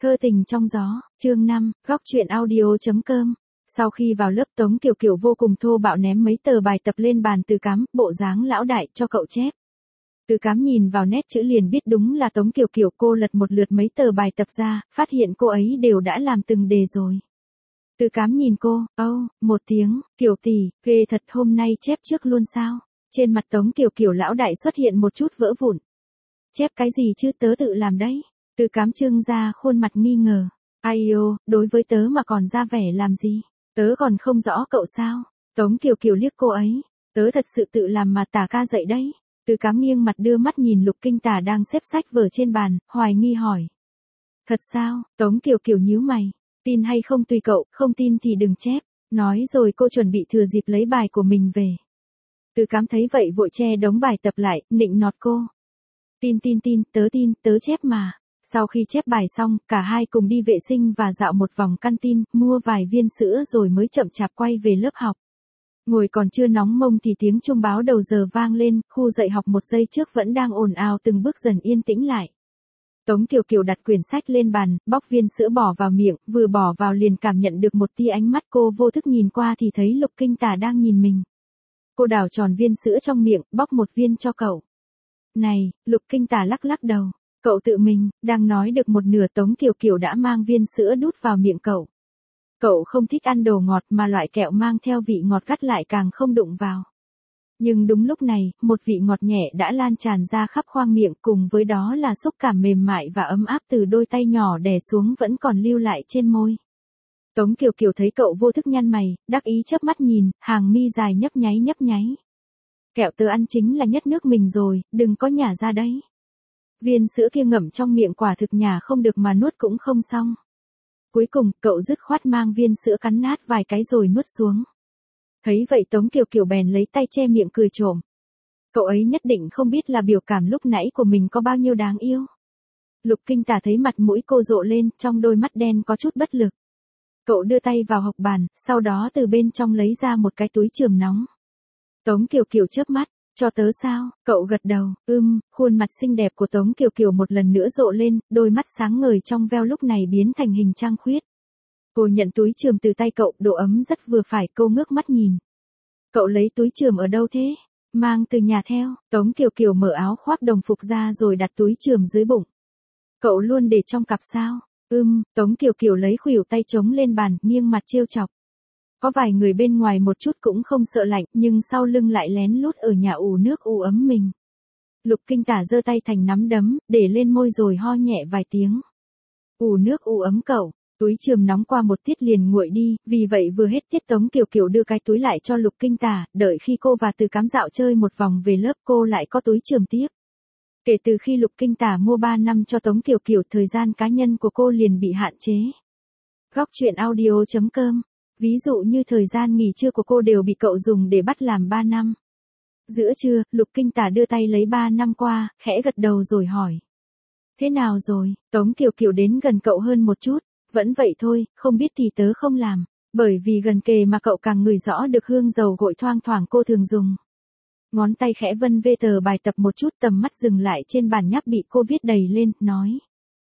Thơ tình trong gió, chương 5, góc truyện audio.com. Sau khi vào lớp Tống Kiều Kiều vô cùng thô bạo ném mấy tờ bài tập lên bàn Từ Cám, bộ dáng lão đại cho cậu chép. Từ Cám nhìn vào nét chữ liền biết đúng là Tống Kiều Kiều. Cô lật một lượt mấy tờ bài tập ra, phát hiện cô ấy đều đã làm từng đề rồi. Từ Cám nhìn cô, một tiếng, Kiều tỷ, ghê thật, hôm nay chép trước luôn sao? Trên mặt Tống Kiều Kiều lão đại xuất hiện một chút vỡ vụn. Chép cái gì chứ, tớ tự làm đấy. Từ Cám trưng ra khuôn mặt nghi ngờ. Ai ô, đối với tớ mà còn ra vẻ làm gì? Tớ còn không rõ cậu sao? Tống Kiều Kiều liếc cô ấy. Tớ thật sự tự làm mà tả ca dạy đấy. Từ Cám nghiêng mặt đưa mắt nhìn Lục Kinh Tả đang xếp sách vở trên bàn, hoài nghi hỏi. Thật sao? Tống Kiều Kiều nhíu mày. Tin hay không tùy cậu, không tin thì đừng chép. Nói rồi cô chuẩn bị thừa dịp lấy bài của mình về. Từ Cám thấy vậy vội che đống bài tập lại, nịnh nọt cô. Tin, tớ chép mà. Sau khi chép bài xong, cả hai cùng đi vệ sinh và dạo một vòng căn tin, mua vài viên sữa rồi mới chậm chạp quay về lớp học. Ngồi còn chưa nóng mông thì tiếng chuông báo đầu giờ vang lên, khu dạy học một giây trước vẫn đang ồn ào từng bước dần yên tĩnh lại. Tống Kiều Kiều đặt quyển sách lên bàn, bóc viên sữa bỏ vào miệng, vừa bỏ vào liền cảm nhận được một tia ánh mắt. Cô vô thức nhìn qua thì thấy Lục Kinh Tả đang nhìn mình. Cô đảo tròn viên sữa trong miệng, bóc một viên cho cậu. Này, Lục Kinh Tả lắc lắc đầu. Cậu tự mình, đang nói được một nửa Tống Kiều Kiều đã mang viên sữa đút vào miệng cậu. Cậu không thích ăn đồ ngọt mà loại kẹo mang theo vị ngọt gắt lại càng không đụng vào. Nhưng đúng lúc này, một vị ngọt nhẹ đã lan tràn ra khắp khoang miệng, cùng với đó là xúc cảm mềm mại và ấm áp từ đôi tay nhỏ đè xuống vẫn còn lưu lại trên môi. Tống Kiều Kiều thấy cậu vô thức nhăn mày, đắc ý chớp mắt nhìn, hàng mi dài nhấp nháy. Kẹo tớ ăn chính là nhất nước mình rồi, đừng có nhả ra đấy. Viên sữa kia ngậm trong miệng quả thực nhả không được mà nuốt cũng không xong. Cuối cùng, cậu dứt khoát mang viên sữa cắn nát vài cái rồi nuốt xuống. Thấy vậy Tống Kiều Kiều bèn lấy tay che miệng cười trộm. Cậu ấy nhất định không biết là biểu cảm lúc nãy của mình có bao nhiêu đáng yêu. Lục Kinh Tả thấy mặt mũi cô rộ lên, trong đôi mắt đen có chút bất lực. Cậu đưa tay vào hộc bàn, sau đó từ bên trong lấy ra một cái túi chườm nóng. Tống Kiều Kiều chớp mắt. Cho tớ sao? Cậu gật đầu, khuôn mặt xinh đẹp của Tống Kiều Kiều một lần nữa rộ lên, đôi mắt sáng ngời trong veo lúc này biến thành hình trăng khuyết. Cô nhận túi chườm từ tay cậu, độ ấm rất vừa phải, cô ngước mắt nhìn. Cậu lấy túi chườm ở đâu thế? Mang từ nhà theo. Tống Kiều Kiều mở áo khoác đồng phục ra rồi đặt túi chườm dưới bụng. Cậu luôn để trong cặp sao? Tống Kiều Kiều lấy khuỷu tay chống lên bàn, nghiêng mặt trêu chọc. Có vài người bên ngoài một chút cũng không sợ lạnh, nhưng sau lưng lại lén lút ở nhà ủ nước ủ ấm mình. Lục Kinh Tả giơ tay thành nắm đấm, để lên môi rồi ho nhẹ vài tiếng. Ủ nước ủ ấm cậu, túi chườm nóng qua một tiết liền nguội đi, vì vậy vừa hết tiết Tống Kiều Kiều đưa cái túi lại cho Lục Kinh Tả, đợi khi cô và Từ Cám dạo chơi một vòng về lớp cô lại có túi chườm tiếp. Kể từ khi Lục Kinh Tả mua 3 năm cho Tống Kiều Kiều, thời gian cá nhân của cô liền bị hạn chế. Góc truyện audio.com. Ví dụ như thời gian nghỉ trưa của cô đều bị cậu dùng để bắt làm 3 năm. Giữa trưa, Lục Kinh Tả đưa tay lấy 3 năm qua, khẽ gật đầu rồi hỏi. Thế nào rồi? Tống Kiều Kiều đến gần cậu hơn một chút. Vẫn vậy thôi, không biết thì tớ không làm. Bởi vì gần kề mà cậu càng ngửi rõ được hương dầu gội thoang thoảng cô thường dùng. Ngón tay khẽ vân vê tờ bài tập một chút, tầm mắt dừng lại trên bản nháp bị cô viết đầy lên, nói.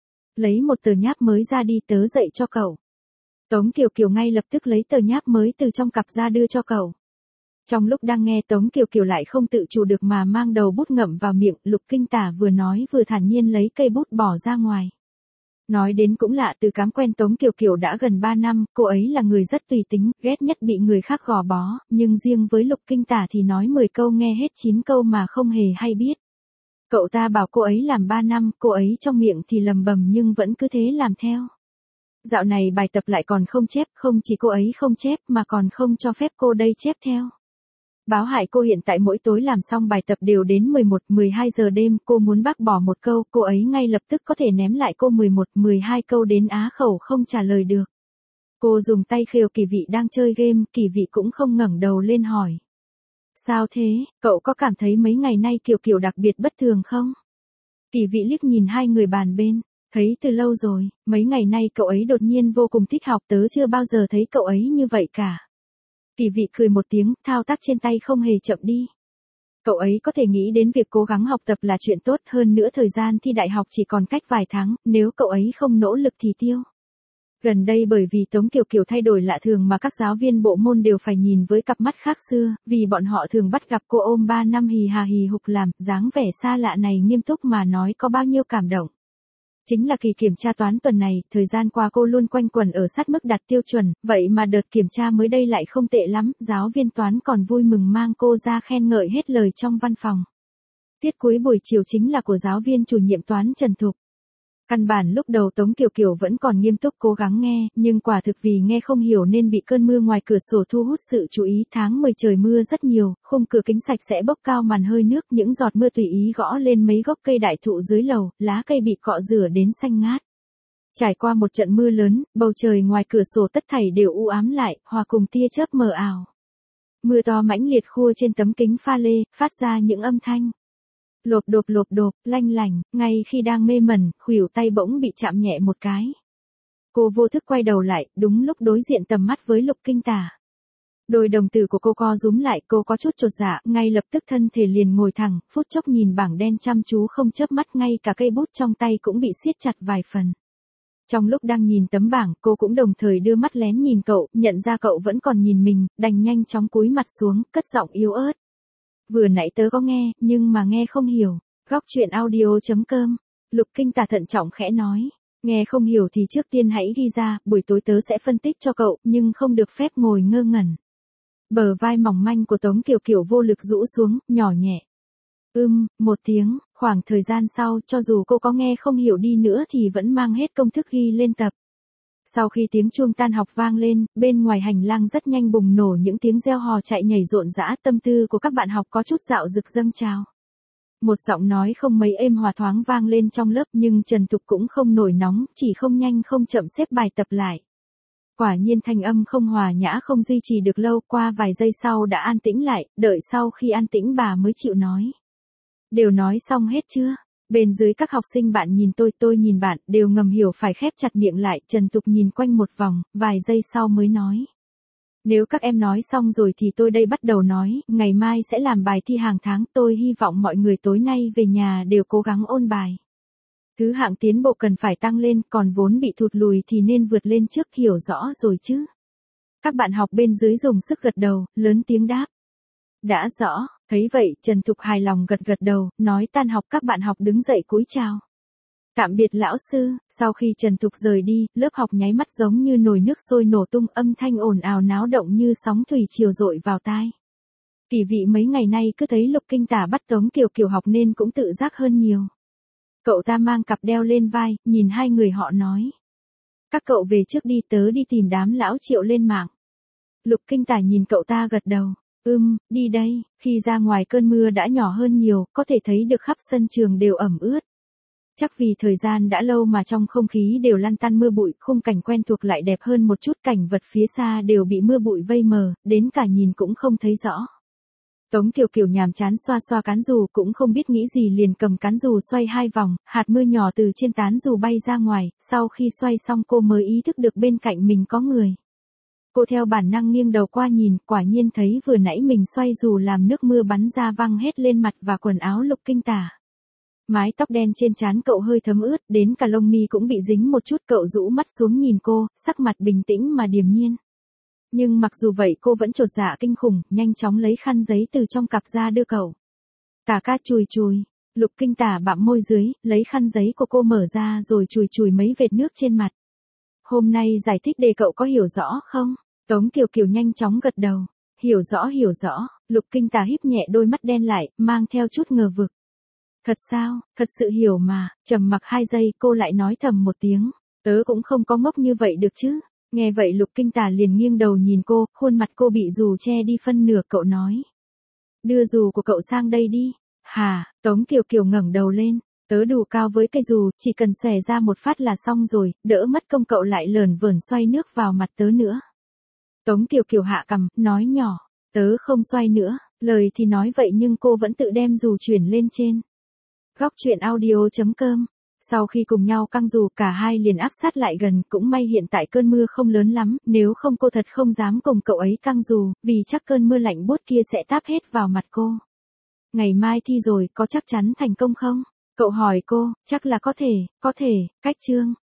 Lấy một tờ nháp mới ra đi, tớ dạy cho cậu. Tống Kiều Kiều ngay lập tức lấy tờ nháp mới từ trong cặp ra đưa cho cậu. Trong lúc đang nghe Tống Kiều Kiều lại không tự chủ được mà mang đầu bút ngậm vào miệng, Lục Kinh Tả vừa nói vừa thản nhiên lấy cây bút bỏ ra ngoài. Nói đến cũng lạ, Từ Cám quen Tống Kiều Kiều đã gần 3 năm, cô ấy là người rất tùy tính, ghét nhất bị người khác gò bó, nhưng riêng với Lục Kinh Tả thì nói 10 câu nghe hết 9 câu mà không hề hay biết. Cậu ta bảo cô ấy làm 3 năm, cô ấy trong miệng thì lầm bầm nhưng vẫn cứ thế làm theo. Dạo này bài tập lại còn không chép, không chỉ cô ấy không chép mà còn không cho phép cô đây chép theo. Báo hại cô hiện tại mỗi tối làm xong bài tập đều đến 11, 12 giờ đêm, cô muốn bác bỏ một câu, cô ấy ngay lập tức có thể ném lại cô 11, 12 câu đến á khẩu không trả lời được. Cô dùng tay khều Kỳ Vị đang chơi game, Kỳ Vị cũng không ngẩng đầu lên hỏi. Sao thế, cậu có cảm thấy mấy ngày nay Kiều Kiều đặc biệt bất thường không? Kỳ Vị liếc nhìn hai người bàn bên. Thấy từ lâu rồi, mấy ngày nay cậu ấy đột nhiên vô cùng thích học, tớ chưa bao giờ thấy cậu ấy như vậy cả. Kỳ Vị cười một tiếng, thao tác trên tay không hề chậm đi. Cậu ấy có thể nghĩ đến việc cố gắng học tập là chuyện tốt, hơn nữa thời gian thi đại học chỉ còn cách vài tháng, nếu cậu ấy không nỗ lực thì tiêu. Gần đây bởi vì Tống Kiều Kiều thay đổi lạ thường mà các giáo viên bộ môn đều phải nhìn với cặp mắt khác xưa, vì bọn họ thường bắt gặp cô ôm 3 năm hì hà hì hục làm, dáng vẻ xa lạ này nghiêm túc mà nói có bao nhiêu cảm động. Chính là kỳ kiểm tra toán tuần này, thời gian qua cô luôn quanh quẩn ở sát mức đạt tiêu chuẩn, vậy mà đợt kiểm tra mới đây lại không tệ lắm, giáo viên toán còn vui mừng mang cô ra khen ngợi hết lời trong văn phòng. Tiết cuối buổi chiều chính là của giáo viên chủ nhiệm toán Trần Thục. Căn bản lúc đầu Tống Kiều Kiều vẫn còn nghiêm túc cố gắng nghe, nhưng quả thực vì nghe không hiểu nên bị cơn mưa ngoài cửa sổ thu hút sự chú ý. Tháng 10 trời mưa rất nhiều, khung cửa kính sạch sẽ bốc cao màn hơi nước, những giọt mưa tùy ý gõ lên mấy gốc cây đại thụ dưới lầu, lá cây bị cọ rửa đến xanh ngát. Trải qua một trận mưa lớn, bầu trời ngoài cửa sổ tất thảy đều u ám lại, hòa cùng tia chớp mờ ảo. Mưa to mãnh liệt khua trên tấm kính pha lê, phát ra những âm thanh lộp độp, lanh lành, ngay khi đang mê mẩn, khuỷu tay bỗng bị chạm nhẹ một cái. Cô vô thức quay đầu lại, đúng lúc đối diện tầm mắt với Lục Kinh Tả. Đôi đồng tử của cô co rúm lại, cô có chút chột dạ, ngay lập tức thân thể liền ngồi thẳng, phút chốc nhìn bảng đen chăm chú không chớp mắt, ngay cả cây bút trong tay cũng bị siết chặt vài phần. Trong lúc đang nhìn tấm bảng, cô cũng đồng thời đưa mắt lén nhìn cậu, nhận ra cậu vẫn còn nhìn mình, đành nhanh chóng cúi mặt xuống, cất giọng yếu ớt. Vừa nãy tớ có nghe, nhưng mà nghe không hiểu. Góc chuyện audio.com. Lục Kinh Tả thận trọng khẽ nói. Nghe không hiểu thì trước tiên hãy ghi ra, buổi tối tớ sẽ phân tích cho cậu, nhưng không được phép ngồi ngơ ngẩn. Bờ vai mỏng manh của Tống Kiều Kiều vô lực rũ xuống, nhỏ nhẹ. Một tiếng, khoảng thời gian sau, cho dù cô có nghe không hiểu đi nữa thì vẫn mang hết công thức ghi lên tập. Sau khi tiếng chuông tan học vang lên, bên ngoài hành lang rất nhanh bùng nổ những tiếng reo hò chạy nhảy rộn rã, tâm tư của các bạn học có chút dạo dực dâng trào. Một giọng nói không mấy êm hòa thoáng vang lên trong lớp, nhưng Trần Thục cũng không nổi nóng, chỉ không nhanh không chậm xếp bài tập lại. Quả nhiên thanh âm không hòa nhã không duy trì được lâu, qua vài giây sau đã an tĩnh lại, đợi sau khi an tĩnh bà mới chịu nói. Đều nói xong hết chưa? Bên dưới các học sinh bạn nhìn tôi nhìn bạn, đều ngầm hiểu phải khép chặt miệng lại. Trần Thục nhìn quanh một vòng, vài giây sau mới nói. Nếu các em nói xong rồi thì tôi đây bắt đầu nói, ngày mai sẽ làm bài thi hàng tháng, tôi hy vọng mọi người tối nay về nhà đều cố gắng ôn bài. Thứ hạng tiến bộ cần phải tăng lên, còn vốn bị thụt lùi thì nên vượt lên trước, hiểu rõ rồi chứ? Các bạn học bên dưới dùng sức gật đầu, lớn tiếng đáp. Đã rõ, thấy vậy, Trần Thục hài lòng gật gật đầu, nói tan học các bạn học đứng dậy cúi chào. Tạm biệt lão sư. Sau khi Trần Thục rời đi, lớp học nháy mắt giống như nồi nước sôi nổ tung, âm thanh ồn ào náo động như sóng thủy triều dội vào tai. Kỳ vị mấy ngày nay cứ thấy Lục Kinh Tả bắt Tống Kiều Kiều học nên cũng tự giác hơn nhiều. Cậu ta mang cặp đeo lên vai, nhìn hai người họ nói. Các cậu về trước đi, tớ đi tìm đám lão Triệu lên mạng. Lục Kinh Tả nhìn cậu ta gật đầu. Đi đây. Khi ra ngoài cơn mưa đã nhỏ hơn nhiều, có thể thấy được khắp sân trường đều ẩm ướt. Chắc vì thời gian đã lâu mà trong không khí đều lăn tăn mưa bụi, khung cảnh quen thuộc lại đẹp hơn một chút, cảnh vật phía xa đều bị mưa bụi vây mờ, đến cả nhìn cũng không thấy rõ. Tống Kiều Kiều nhàm chán xoa xoa cán dù, cũng không biết nghĩ gì liền cầm cán dù xoay 2 vòng, hạt mưa nhỏ từ trên tán dù bay ra ngoài, sau khi xoay xong cô mới ý thức được bên cạnh mình có người. Cô theo bản năng nghiêng đầu qua nhìn, quả nhiên thấy vừa nãy mình xoay dù làm nước mưa bắn ra văng hết lên mặt và quần áo Lục Kinh Tả. Mái tóc đen trên trán cậu hơi thấm ướt, đến cả lông mi cũng bị dính một chút, cậu rũ mắt xuống nhìn cô, sắc mặt bình tĩnh mà điềm nhiên. Nhưng mặc dù vậy cô vẫn chột dạ kinh khủng, nhanh chóng lấy khăn giấy từ trong cặp ra đưa cậu. Cả ca chùi. Lục Kinh Tả bặm môi dưới, lấy khăn giấy của cô mở ra rồi chùi mấy vệt nước trên mặt. Hôm nay giải thích để cậu có hiểu rõ không? Tống Kiều Kiều nhanh chóng gật đầu. Hiểu rõ. Lục Kinh Tả híp nhẹ đôi mắt đen lại, mang theo chút ngờ vực. Thật sao, thật sự hiểu mà. Trầm mặc 2 giây cô lại nói thầm một tiếng. Tớ cũng không có ngốc như vậy được chứ. Nghe vậy Lục Kinh Tả liền nghiêng đầu nhìn cô, khuôn mặt cô bị dù che đi phân nửa, cậu nói. Đưa dù của cậu sang đây đi. Hả? Tống Kiều Kiều ngẩng đầu lên. Tớ đủ cao với cây dù, chỉ cần xòe ra một phát là xong rồi, đỡ mất công cậu lại lởn vởn xoay nước vào mặt tớ nữa. Tống Kiều Kiều hạ cằm, nói nhỏ. Tớ không xoay nữa. Lời thì nói vậy nhưng cô vẫn tự đem dù chuyển lên trên. Góc chuyện audio.com. Sau khi cùng nhau căng dù, cả hai liền áp sát lại gần, cũng may hiện tại cơn mưa không lớn lắm, nếu không cô thật không dám cùng cậu ấy căng dù, vì chắc cơn mưa lạnh buốt kia sẽ táp hết vào mặt cô. Ngày mai thi rồi, có chắc chắn thành công không? Cậu hỏi cô, chắc là có thể, cách chương.